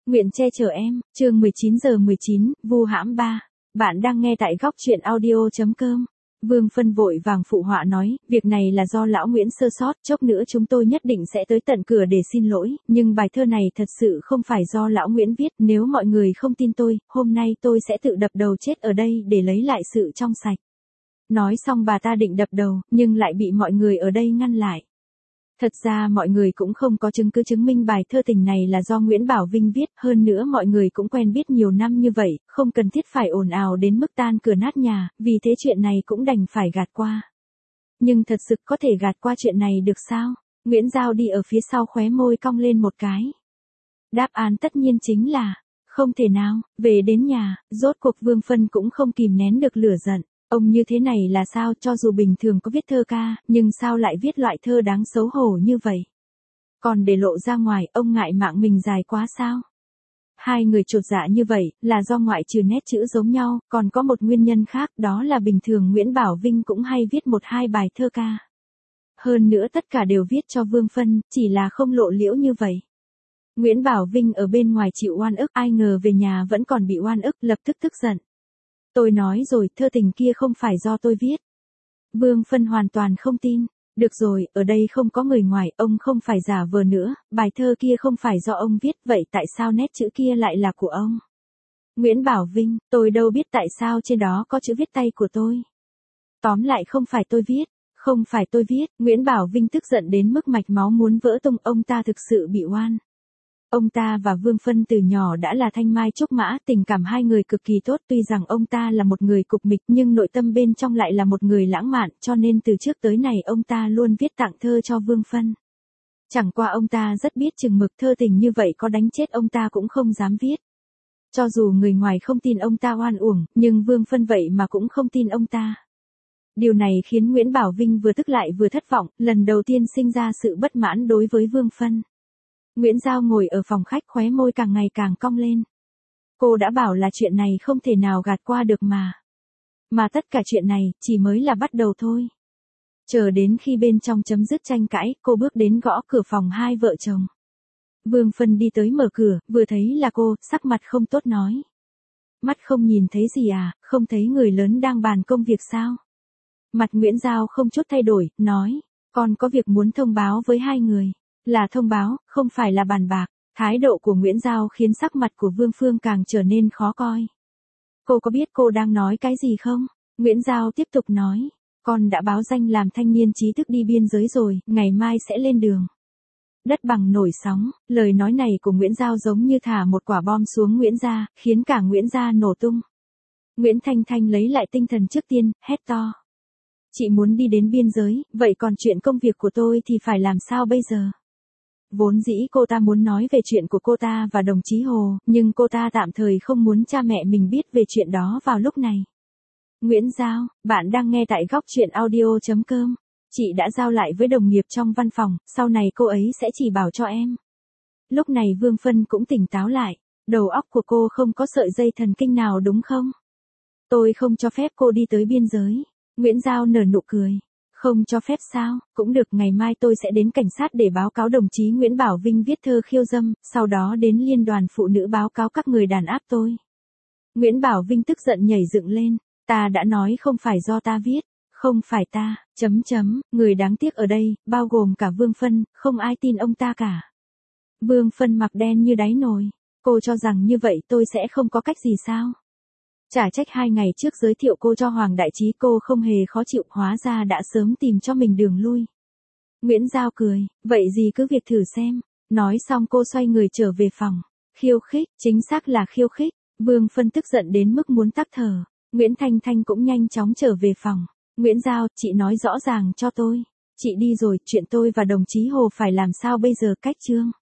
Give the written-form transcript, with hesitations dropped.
Nguyện che chở em, chương 19:19, vu hãm 3. Bạn đang nghe tại góc truyện audio.com. Vương Phân vội vàng phụ họa nói, việc này là do lão Nguyễn sơ sót, chốc nữa chúng tôi nhất định sẽ tới tận cửa để xin lỗi, nhưng bài thơ này thật sự không phải do lão Nguyễn viết, nếu mọi người không tin tôi, hôm nay tôi sẽ tự đập đầu chết ở đây để lấy lại sự trong sạch. Nói xong bà ta định đập đầu, nhưng lại bị mọi người ở đây ngăn lại. Thật ra mọi người cũng không có chứng cứ chứng minh bài thơ tình này là do Nguyễn Bảo Vinh viết, hơn nữa mọi người cũng quen biết nhiều năm như vậy, không cần thiết phải ồn ào đến mức tan cửa nát nhà, vì thế chuyện này cũng đành phải gạt qua. Nhưng thật sự có thể gạt qua chuyện này được sao? Nguyễn Giao đi ở phía sau khóe môi cong lên một cái. Đáp án tất nhiên chính là, không thể nào. Về đến nhà, rốt cuộc Vương Phân cũng không kìm nén được lửa giận. Ông như thế này là sao, cho dù bình thường có viết thơ ca, nhưng sao lại viết loại thơ đáng xấu hổ như vậy? Còn để lộ ra ngoài, ông ngại mạng mình dài quá sao? Hai người chột dạ như vậy, là do ngoại trừ nét chữ giống nhau, còn có một nguyên nhân khác, đó là bình thường Nguyễn Bảo Vinh cũng hay viết một hai bài thơ ca. Hơn nữa tất cả đều viết cho Vương Phân, chỉ là không lộ liễu như vậy. Nguyễn Bảo Vinh ở bên ngoài chịu oan ức, ai ngờ về nhà vẫn còn bị oan ức, lập tức tức giận. Tôi nói rồi, thơ tình kia không phải do tôi viết. Vương Phân hoàn toàn không tin. Được rồi, ở đây không có người ngoài, ông không phải giả vờ nữa, bài thơ kia không phải do ông viết, vậy tại sao nét chữ kia lại là của ông? Nguyễn Bảo Vinh, tôi đâu biết tại sao trên đó có chữ viết tay của tôi. Tóm lại không phải tôi viết, không phải tôi viết, Nguyễn Bảo Vinh tức giận đến mức mạch máu muốn vỡ tung, ông ta thực sự bị oan. Ông ta và Vương Phân từ nhỏ đã là thanh mai trúc mã, tình cảm hai người cực kỳ tốt, tuy rằng ông ta là một người cục mịch nhưng nội tâm bên trong lại là một người lãng mạn, cho nên từ trước tới nay ông ta luôn viết tặng thơ cho Vương Phân. Chẳng qua ông ta rất biết chừng mực, thơ tình như vậy có đánh chết ông ta cũng không dám viết. Cho dù người ngoài không tin ông ta oan uổng, nhưng Vương Phân vậy mà cũng không tin ông ta. Điều này khiến Nguyễn Bảo Vinh vừa tức lại vừa thất vọng, lần đầu tiên sinh ra sự bất mãn đối với Vương Phân. Nguyễn Giao ngồi ở phòng khách khóe môi càng ngày càng cong lên. Cô đã bảo là chuyện này không thể nào gạt qua được mà. Mà tất cả chuyện này chỉ mới là bắt đầu thôi. Chờ đến khi bên trong chấm dứt tranh cãi, cô bước đến gõ cửa phòng hai vợ chồng. Vương Phân đi tới mở cửa, vừa thấy là cô, sắc mặt không tốt nói. Mắt không nhìn thấy gì à, không thấy người lớn đang bàn công việc sao? Mặt Nguyễn Giao không chút thay đổi, nói, con có việc muốn thông báo với hai người. Là thông báo, không phải là bàn bạc. Thái độ của Nguyễn Giao khiến sắc mặt của Vương Phương càng trở nên khó coi. Cô có biết cô đang nói cái gì không? Nguyễn Giao tiếp tục nói. Con đã báo danh làm thanh niên trí thức đi biên giới rồi, ngày mai sẽ lên đường. Đất bằng nổi sóng, lời nói này của Nguyễn Giao giống như thả một quả bom xuống Nguyễn gia, khiến cả Nguyễn gia nổ tung. Nguyễn Thanh Thanh lấy lại tinh thần trước tiên, hét to. Chị muốn đi đến biên giới, vậy còn chuyện công việc của tôi thì phải làm sao bây giờ? Vốn dĩ cô ta muốn nói về chuyện của cô ta và đồng chí Hồ, nhưng cô ta tạm thời không muốn cha mẹ mình biết về chuyện đó vào lúc này. Nguyễn Giao, bạn đang nghe tại góc truyện audio.com. Chị đã giao lại với đồng nghiệp trong văn phòng, sau này cô ấy sẽ chỉ bảo cho em. Lúc này Vương Phân cũng tỉnh táo lại, đầu óc của cô không có sợi dây thần kinh nào đúng không? Tôi không cho phép cô đi tới biên giới. Nguyễn Giao nở nụ cười. Không cho phép sao, cũng được, ngày mai tôi sẽ đến cảnh sát để báo cáo đồng chí Nguyễn Bảo Vinh viết thơ khiêu dâm, sau đó đến liên đoàn phụ nữ báo cáo các người đàn áp tôi. Nguyễn Bảo Vinh tức giận nhảy dựng lên, ta đã nói không phải do ta viết, không phải ta, người đáng tiếc ở đây, bao gồm cả Vương Phân, không ai tin ông ta cả. Vương Phân mặt đen như đáy nồi, cô cho rằng như vậy tôi sẽ không có cách gì sao? Chả trách 2 ngày trước giới thiệu cô cho Hoàng Đại Trí cô không hề khó chịu, hóa ra đã sớm tìm cho mình đường lui. Nguyễn Giao cười, vậy gì cứ việc thử xem. Nói xong cô xoay người trở về phòng. Khiêu khích, chính xác là khiêu khích. Vương Phân tức giận đến mức muốn tắc thở. Nguyễn Thanh Thanh cũng nhanh chóng trở về phòng. Nguyễn Giao, chị nói rõ ràng cho tôi. Chị đi rồi, chuyện tôi và đồng chí Hồ phải làm sao bây giờ, cách chương.